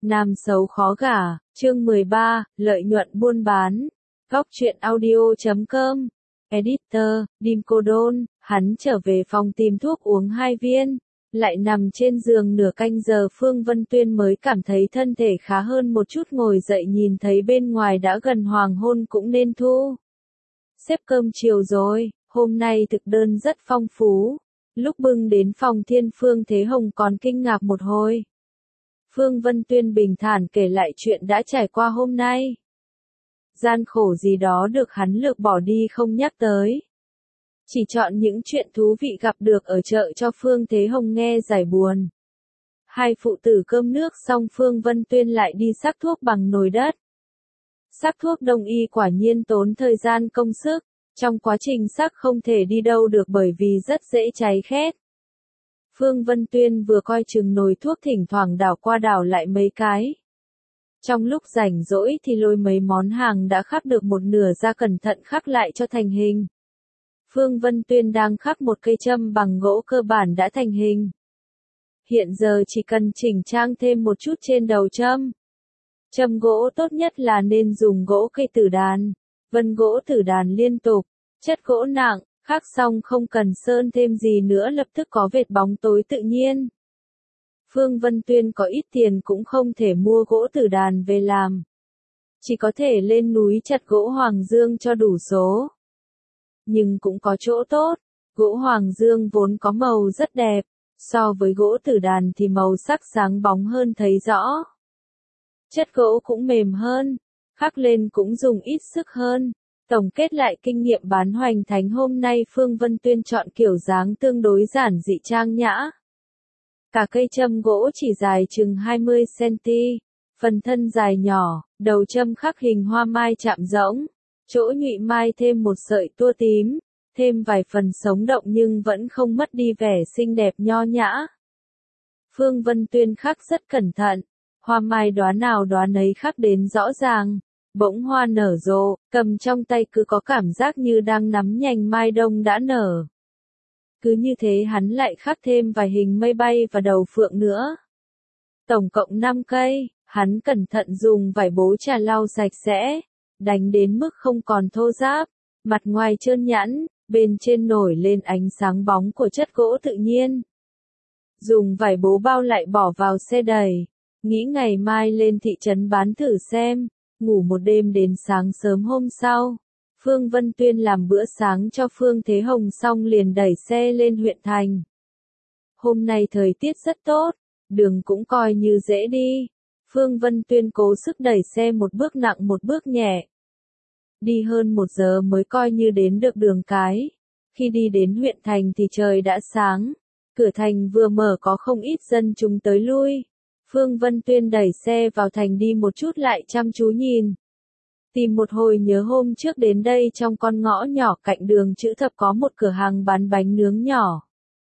Nam xấu khó gả, chương 13, lợi nhuận buôn bán. Góc truyện audio.com. Editor, Dim Cô Đôn, hắn trở về phòng tìm thuốc uống 2 viên, lại nằm trên giường nửa canh giờ. Phương Vân Tuyên mới cảm thấy thân thể khá hơn một chút, ngồi dậy nhìn thấy bên ngoài đã gần hoàng hôn, cũng nên thu xếp cơm chiều rồi. Hôm nay thực đơn rất phong phú. Lúc bưng đến phòng Thiên Phương Thế Hồng còn kinh ngạc một hồi. Phương Vân Tuyên bình thản kể lại chuyện đã trải qua hôm nay. Gian khổ gì đó được hắn lược bỏ đi không nhắc tới. Chỉ chọn những chuyện thú vị gặp được ở chợ cho Phương Thế Hồng nghe giải buồn. Hai phụ tử cơm nước xong, Phương Vân Tuyên lại đi sắc thuốc bằng nồi đất. Sắc thuốc đông y quả nhiên tốn thời gian công sức. Trong quá trình sắc không thể đi đâu được bởi vì rất dễ cháy khét. Phương Vân Tuyên vừa coi chừng nồi thuốc, thỉnh thoảng đảo qua đảo lại mấy cái. Trong lúc rảnh rỗi thì lôi mấy món hàng đã khắc được một nửa ra, cẩn thận khắc lại cho thành hình. Phương Vân Tuyên đang khắc một cây châm bằng gỗ cơ bản đã thành hình. Hiện giờ chỉ cần chỉnh trang thêm một chút trên đầu châm. Châm gỗ tốt nhất là nên dùng gỗ cây tử đàn, vân gỗ tử đàn liên tục, chất gỗ nặng, khắc xong không cần sơn thêm gì nữa lập tức có vệt bóng tối tự nhiên. Phương Vân Tuyên có ít tiền cũng không thể mua gỗ tử đàn về làm. Chỉ có thể lên núi chặt gỗ Hoàng Dương cho đủ số. Nhưng cũng có chỗ tốt, gỗ Hoàng Dương vốn có màu rất đẹp, so với gỗ tử đàn thì màu sắc sáng bóng hơn thấy rõ. Chất gỗ cũng mềm hơn, khắc lên cũng dùng ít sức hơn. Tổng kết lại kinh nghiệm bán hoành thánh hôm nay, Phương Vân Tuyên chọn kiểu dáng tương đối giản dị trang nhã. Cả cây châm gỗ chỉ dài chừng 20cm, phần thân dài nhỏ, đầu châm khắc hình hoa mai chạm rỗng, chỗ nhụy mai thêm một sợi tua tím, thêm vài phần sống động nhưng vẫn không mất đi vẻ xinh đẹp nho nhã. Phương Vân Tuyên khắc rất cẩn thận, hoa mai đóa nào đóa nấy khắc đến rõ ràng. Bỗng hoa nở rộ, cầm trong tay cứ có cảm giác như đang nắm nhành mai đông đã nở. Cứ như thế hắn lại khắc thêm vài hình mây bay và đầu phượng nữa. Tổng cộng 5 cây, hắn cẩn thận dùng vải bố trà lau sạch sẽ, đánh đến mức không còn thô ráp, mặt ngoài trơn nhẵn, bên trên nổi lên ánh sáng bóng của chất gỗ tự nhiên. Dùng vải bố bao lại bỏ vào xe đẩy, nghĩ ngày mai lên thị trấn bán thử xem. Ngủ một đêm đến sáng sớm hôm sau, Phương Vân Tuyên làm bữa sáng cho Phương Thế Hồng xong liền đẩy xe lên huyện thành. Hôm nay thời tiết rất tốt, đường cũng coi như dễ đi. Phương Vân Tuyên cố sức đẩy xe một bước nặng một bước nhẹ. Đi hơn 1 giờ mới coi như đến được đường cái. Khi đi đến huyện thành thì trời đã sáng, cửa thành vừa mở có không ít dân chúng tới lui. Phương Vân Tuyên đẩy xe vào thành đi một chút lại chăm chú nhìn. Tìm một hồi nhớ hôm trước đến đây, trong con ngõ nhỏ cạnh đường Chữ Thập có một cửa hàng bán bánh nướng nhỏ.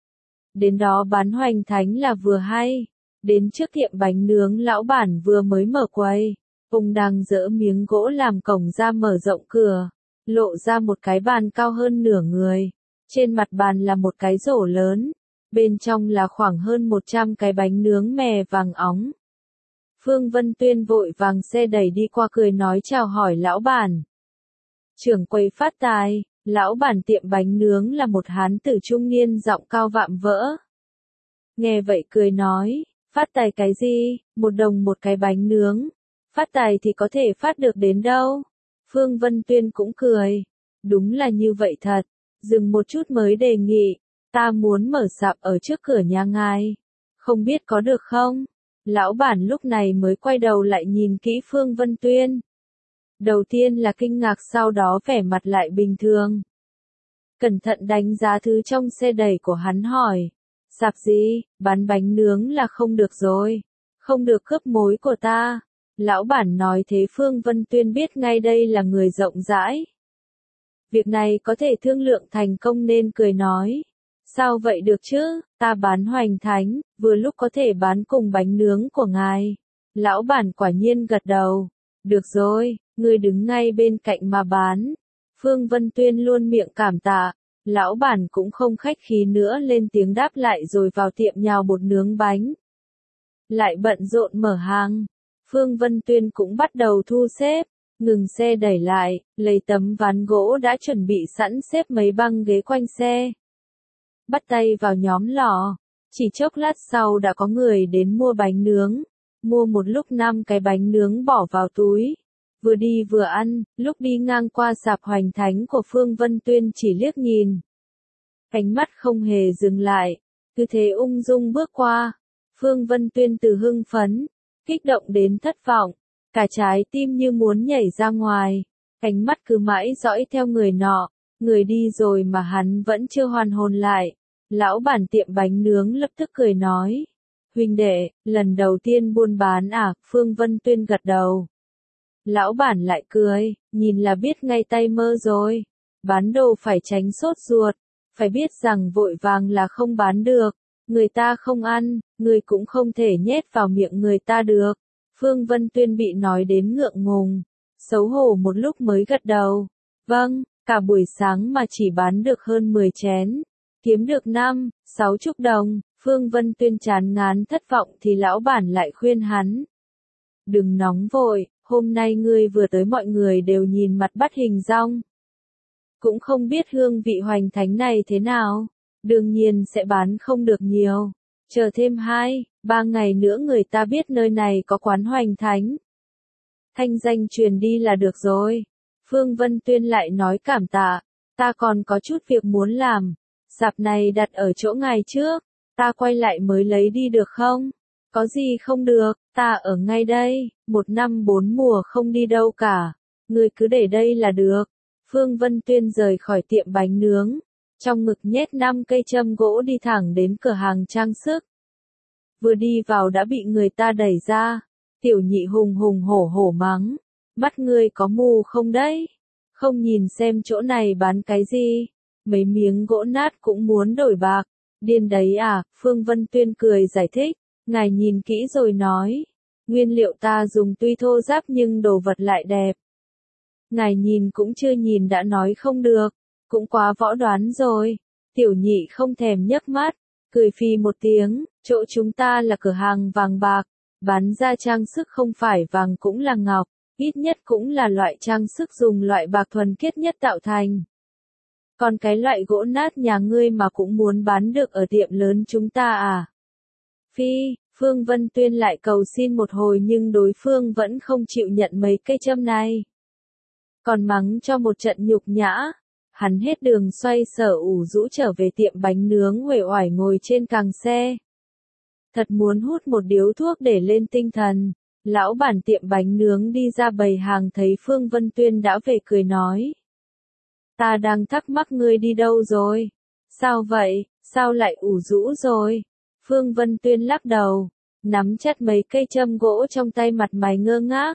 Đến đó bán hoành thánh là vừa hay. Đến trước tiệm bánh nướng lão bản vừa mới mở quầy. Ông đang dỡ miếng gỗ làm cổng ra, mở rộng cửa, lộ ra một cái bàn cao hơn nửa người. Trên mặt bàn là một cái rổ lớn. Bên trong là khoảng hơn 100 cái bánh nướng mè vàng óng. Phương Vân Tuyên vội vàng xe đẩy đi qua, cười nói chào hỏi lão bản. Trưởng quầy phát tài. Lão bản tiệm bánh nướng là một hán tử trung niên giọng cao vạm vỡ. Nghe vậy cười nói, phát tài cái gì, 1 đồng một cái bánh nướng. Phát tài thì có thể phát được đến đâu. Phương Vân Tuyên cũng cười. Đúng là như vậy thật. Dừng một chút mới đề nghị. Ta muốn mở sạp ở trước cửa nhà ngài. Không biết có được không? Lão bản lúc này mới quay đầu lại nhìn kỹ Phương Vân Tuyên. Đầu tiên là kinh ngạc, sau đó vẻ mặt lại bình thường. Cẩn thận đánh giá thứ trong xe đẩy của hắn, hỏi. Sạp gì, bán bánh nướng là không được rồi. Không được cướp mối của ta. Lão bản nói thế Phương Vân Tuyên biết ngay đây là người rộng rãi. Việc này có thể thương lượng thành công nên cười nói. Sao vậy được chứ, ta bán hoành thánh, vừa lúc có thể bán cùng bánh nướng của ngài. Lão bản quả nhiên gật đầu. Được rồi, ngươi đứng ngay bên cạnh mà bán. Phương Vân Tuyên luôn miệng cảm tạ. Lão bản cũng không khách khí nữa, lên tiếng đáp lại rồi vào tiệm nhào bột nướng bánh. Lại bận rộn mở hàng. Phương Vân Tuyên cũng bắt đầu thu xếp, ngừng xe đẩy lại, lấy tấm ván gỗ đã chuẩn bị sẵn xếp mấy băng ghế quanh xe. Bắt tay vào nhóm lò, chỉ chốc lát sau đã có người đến mua bánh nướng, mua một lúc 5 cái bánh nướng bỏ vào túi. Vừa đi vừa ăn, lúc đi ngang qua sạp Hoành Thánh của Phương Vân Tuyên chỉ liếc nhìn. Ánh mắt không hề dừng lại, cứ thế ung dung bước qua. Phương Vân Tuyên từ hưng phấn, kích động đến thất vọng, cả trái tim như muốn nhảy ra ngoài. Ánh mắt cứ mãi dõi theo người nọ, người đi rồi mà hắn vẫn chưa hoàn hồn lại. Lão bản tiệm bánh nướng lập tức cười nói. Huynh đệ, lần đầu tiên buôn bán à? Phương Vân Tuyên gật đầu. Lão bản lại cười, nhìn là biết ngay tay mơ rồi. Bán đồ phải tránh sốt ruột, phải biết rằng vội vàng là không bán được. Người ta không ăn, người cũng không thể nhét vào miệng người ta được. Phương Vân Tuyên bị nói đến ngượng ngùng, xấu hổ một lúc mới gật đầu. Vâng, cả buổi sáng mà chỉ bán được hơn 10 chén, kiếm được 5-60 đồng. Phương Vân Tuyên chán ngán thất vọng thì lão bản lại khuyên hắn. Đừng nóng vội, hôm nay ngươi vừa tới mọi người đều nhìn mặt bắt hình dong. Cũng không biết hương vị Hoành Thánh này thế nào, đương nhiên sẽ bán không được nhiều. Chờ thêm 2-3 ngày nữa người ta biết nơi này có quán Hoành Thánh. Thanh danh truyền đi là được rồi. Phương Vân Tuyên lại nói cảm tạ, ta còn có chút việc muốn làm. Sạp này đặt ở chỗ ngài trước, ta quay lại mới lấy đi được không? Có gì không được, ta ở ngay đây, 1 năm 4 mùa không đi đâu cả. Ngươi cứ để đây là được. Phương Vân Tuyên rời khỏi tiệm bánh nướng, trong ngực nhét 5 cây châm gỗ đi thẳng đến cửa hàng trang sức. Vừa đi vào đã bị người ta đẩy ra. Tiểu nhị hùng hùng hổ hổ mắng. Mắt ngươi có mù không đấy? Không nhìn xem chỗ này bán cái gì? Mấy miếng gỗ nát cũng muốn đổi bạc. Điên đấy à? Phương Vân Tuyên cười giải thích. Ngài nhìn kỹ rồi nói. Nguyên liệu ta dùng tuy thô ráp nhưng đồ vật lại đẹp. Ngài nhìn cũng chưa nhìn đã nói không được. Cũng quá võ đoán rồi. Tiểu nhị không thèm nhấc mắt, cười phì một tiếng. Chỗ chúng ta là cửa hàng vàng bạc, bán ra trang sức không phải vàng cũng là ngọc, ít nhất cũng là loại trang sức dùng loại bạc thuần khiết nhất tạo thành. Còn cái loại gỗ nát nhà ngươi mà cũng muốn bán được ở tiệm lớn chúng ta à? Phi, Phương Vân Tuyên lại cầu xin một hồi nhưng đối phương vẫn không chịu nhận mấy cây châm này. Còn mắng cho một trận nhục nhã. Hắn hết đường xoay sở ủ rũ trở về tiệm bánh nướng uể oải ngồi trên càng xe. Thật muốn hút một điếu thuốc để lên tinh thần. Lão bản tiệm bánh nướng đi ra bày hàng thấy Phương Vân Tuyên đã về cười nói. Ta đang thắc mắc ngươi đi đâu rồi? Sao vậy? Sao lại ủ rũ rồi? Phương Vân Tuyên lắc đầu, nắm chặt mấy cây châm gỗ trong tay mặt mày ngơ ngác.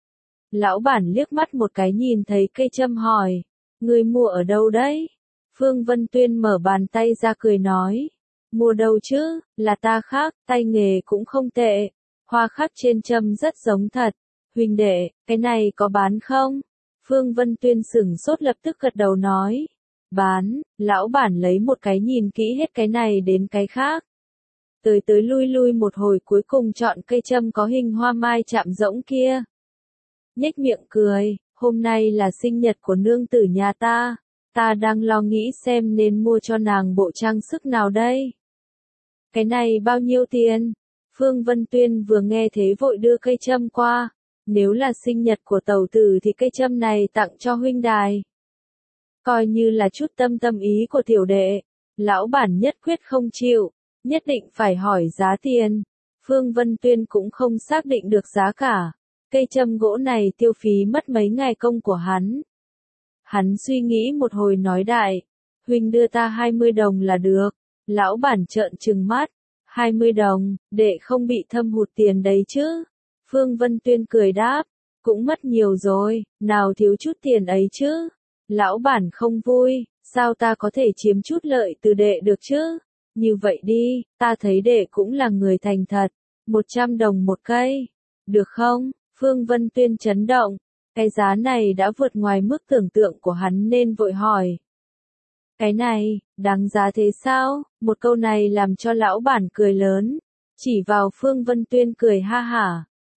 Lão bản liếc mắt một cái nhìn thấy cây châm hỏi. Ngươi mua ở đâu đấy? Phương Vân Tuyên mở bàn tay ra cười nói. Mua đâu chứ, là ta khác, tay nghề cũng không tệ. Hoa khắc trên châm rất giống thật. Huynh đệ, cái này có bán không? Phương Vân Tuyên sửng sốt lập tức gật đầu nói. Bán, lão bản lấy một cái nhìn kỹ hết cái này đến cái khác. Tới tới lui lui một hồi cuối cùng chọn cây châm có hình hoa mai chạm rỗng kia. Nhếch miệng cười, hôm nay là sinh nhật của nương tử nhà ta. Ta đang lo nghĩ xem nên mua cho nàng bộ trang sức nào đây. Cái này bao nhiêu tiền? Phương Vân Tuyên vừa nghe thế vội đưa cây châm qua. Nếu là sinh nhật của tẩu tử thì cây châm này tặng cho huynh đài. Coi như là chút tâm ý của tiểu đệ. Lão bản nhất quyết không chịu, nhất định phải hỏi giá tiền. Phương Vân Tuyên cũng không xác định được giá cả. Cây châm gỗ này tiêu phí mất mấy ngày công của hắn. Hắn suy nghĩ một hồi nói đại. Huynh đưa ta 20 đồng là được. Lão bản trợn trừng mắt. 20 đồng, để không bị thâm hụt tiền đấy chứ. Phương Vân Tuyên cười đáp. Cũng mất nhiều rồi, nào thiếu chút tiền ấy chứ. Lão bản không vui, sao ta có thể chiếm chút lợi từ đệ được chứ? Như vậy đi, ta thấy đệ cũng là người thành thật. 100 đồng một cây. Được không? Phương Vân Tuyên chấn động. Cái giá này đã vượt ngoài mức tưởng tượng của hắn nên vội hỏi. Cái này, đáng giá thế sao? Một câu này làm cho lão bản cười lớn. Chỉ vào Phương Vân Tuyên cười ha hả.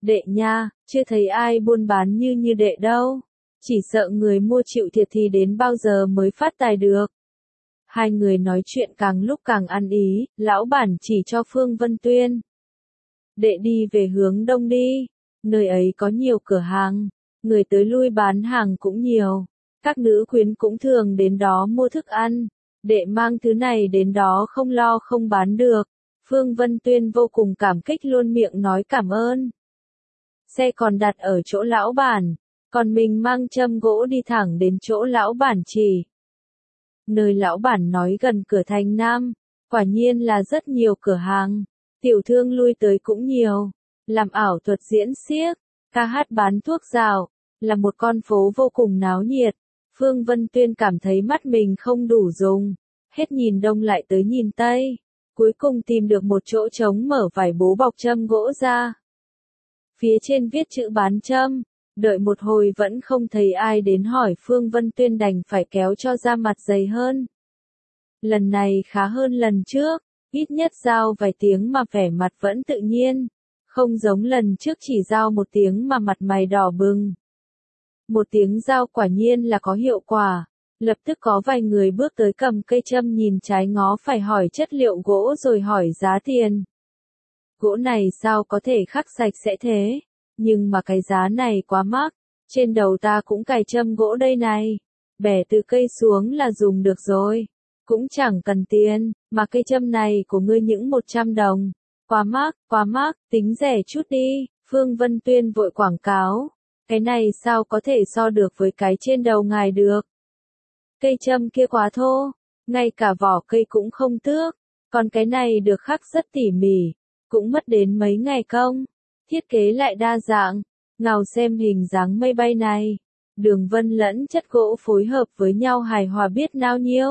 Đệ nha, chưa thấy ai buôn bán như đệ đâu. Chỉ sợ người mua chịu thiệt thì đến bao giờ mới phát tài được. Hai người nói chuyện càng lúc càng ăn ý, lão bản chỉ cho Phương Vân Tuyên. Đệ đi về hướng đông đi, nơi ấy có nhiều cửa hàng, người tới lui bán hàng cũng nhiều. Các nữ quyến cũng thường đến đó mua thức ăn. Đệ mang thứ này đến đó không lo không bán được. Phương Vân Tuyên vô cùng cảm kích luôn miệng nói cảm ơn. Xe còn đặt ở chỗ lão bản, còn mình mang châm gỗ đi thẳng đến chỗ lão bản chỉ. Nơi lão bản nói gần cửa thành Nam, quả nhiên là rất nhiều cửa hàng, tiểu thương lui tới cũng nhiều, làm ảo thuật diễn xiếc, ca hát bán thuốc rào, là một con phố vô cùng náo nhiệt. Phương Vân Tuyên cảm thấy mắt mình không đủ dùng, hết nhìn đông lại tới nhìn tây, cuối cùng tìm được một chỗ trống mở vải bố bọc châm gỗ ra. Phía trên viết chữ bán châm, đợi một hồi vẫn không thấy ai đến hỏi, Phương Vân Tuyên đành phải kéo cho ra mặt dày hơn. Lần này khá hơn lần trước, ít nhất giao vài tiếng mà vẻ mặt vẫn tự nhiên, không giống lần trước chỉ giao một tiếng mà mặt mày đỏ bừng. Một tiếng giao quả nhiên là có hiệu quả, lập tức có vài người bước tới cầm cây châm nhìn trái ngó phải hỏi chất liệu gỗ rồi hỏi giá tiền. Gỗ này sao có thể khắc sạch sẽ thế? Nhưng mà cái giá này quá mắc, trên đầu ta cũng cài châm gỗ đây này. Bẻ từ cây xuống là dùng được rồi. Cũng chẳng cần tiền, mà cây châm này của ngươi những 100 đồng. Quá mắc, tính rẻ chút đi. Phương Vân Tuyên vội quảng cáo. Cái này sao có thể so được với cái trên đầu ngài được? Cây châm kia quá thô, ngay cả vỏ cây cũng không tước. Còn cái này được khắc rất tỉ mỉ, cũng mất đến mấy ngày công. Thiết kế lại đa dạng, ngào xem hình dáng mây bay này. Đường vân lẫn chất gỗ phối hợp với nhau hài hòa biết nao nhiêu.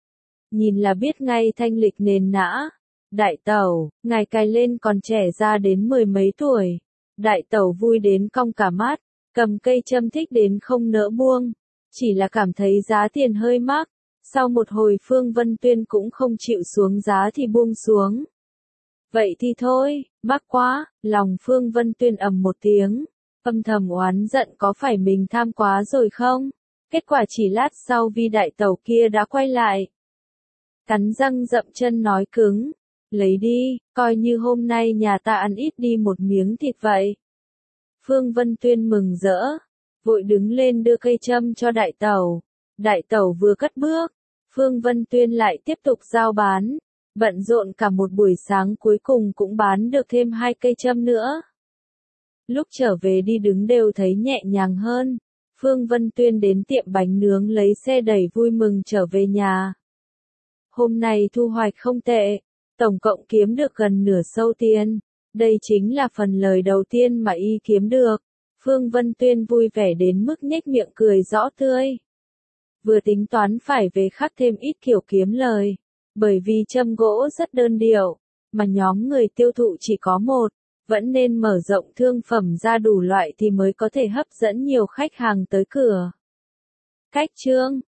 Nhìn là biết ngay thanh lịch nền nã. Đại tẩu, ngài cài lên còn trẻ ra đến 10 mấy tuổi. Đại tẩu vui đến cong cả mắt, cầm cây châm thích đến không nỡ buông. Chỉ là cảm thấy giá tiền hơi mắc. Sau một hồi Phương Vân Tuyên cũng không chịu xuống giá thì buông xuống. Vậy thì thôi, mắc quá, lòng Phương Vân Tuyên ầm một tiếng, âm thầm oán giận có phải mình tham quá rồi không? Kết quả chỉ lát sau Vi đại tẩu kia đã quay lại. Cắn răng dậm chân nói cứng, lấy đi, coi như hôm nay nhà ta ăn ít đi một miếng thịt vậy. Phương Vân Tuyên mừng rỡ, vội đứng lên đưa cây châm cho đại tẩu. Đại tẩu vừa cất bước, Phương Vân Tuyên lại tiếp tục giao bán. Bận rộn cả một buổi sáng cuối cùng cũng bán được thêm 2 cây châm nữa. Lúc trở về đi đứng đều thấy nhẹ nhàng hơn. Phương Vân Tuyên đến tiệm bánh nướng lấy xe đẩy vui mừng trở về nhà. Hôm nay thu hoạch không tệ, tổng cộng kiếm được gần nửa sâu tiền. Đây chính là phần lời đầu tiên mà y kiếm được. Phương Vân Tuyên vui vẻ đến mức nhếch miệng cười rõ tươi. Vừa tính toán phải về khắc thêm ít kiểu kiếm lời. Bởi vì châm gỗ rất đơn điệu, mà nhóm người tiêu thụ chỉ có một, vẫn nên mở rộng thương phẩm ra đủ loại thì mới có thể hấp dẫn nhiều khách hàng tới cửa. Cách chương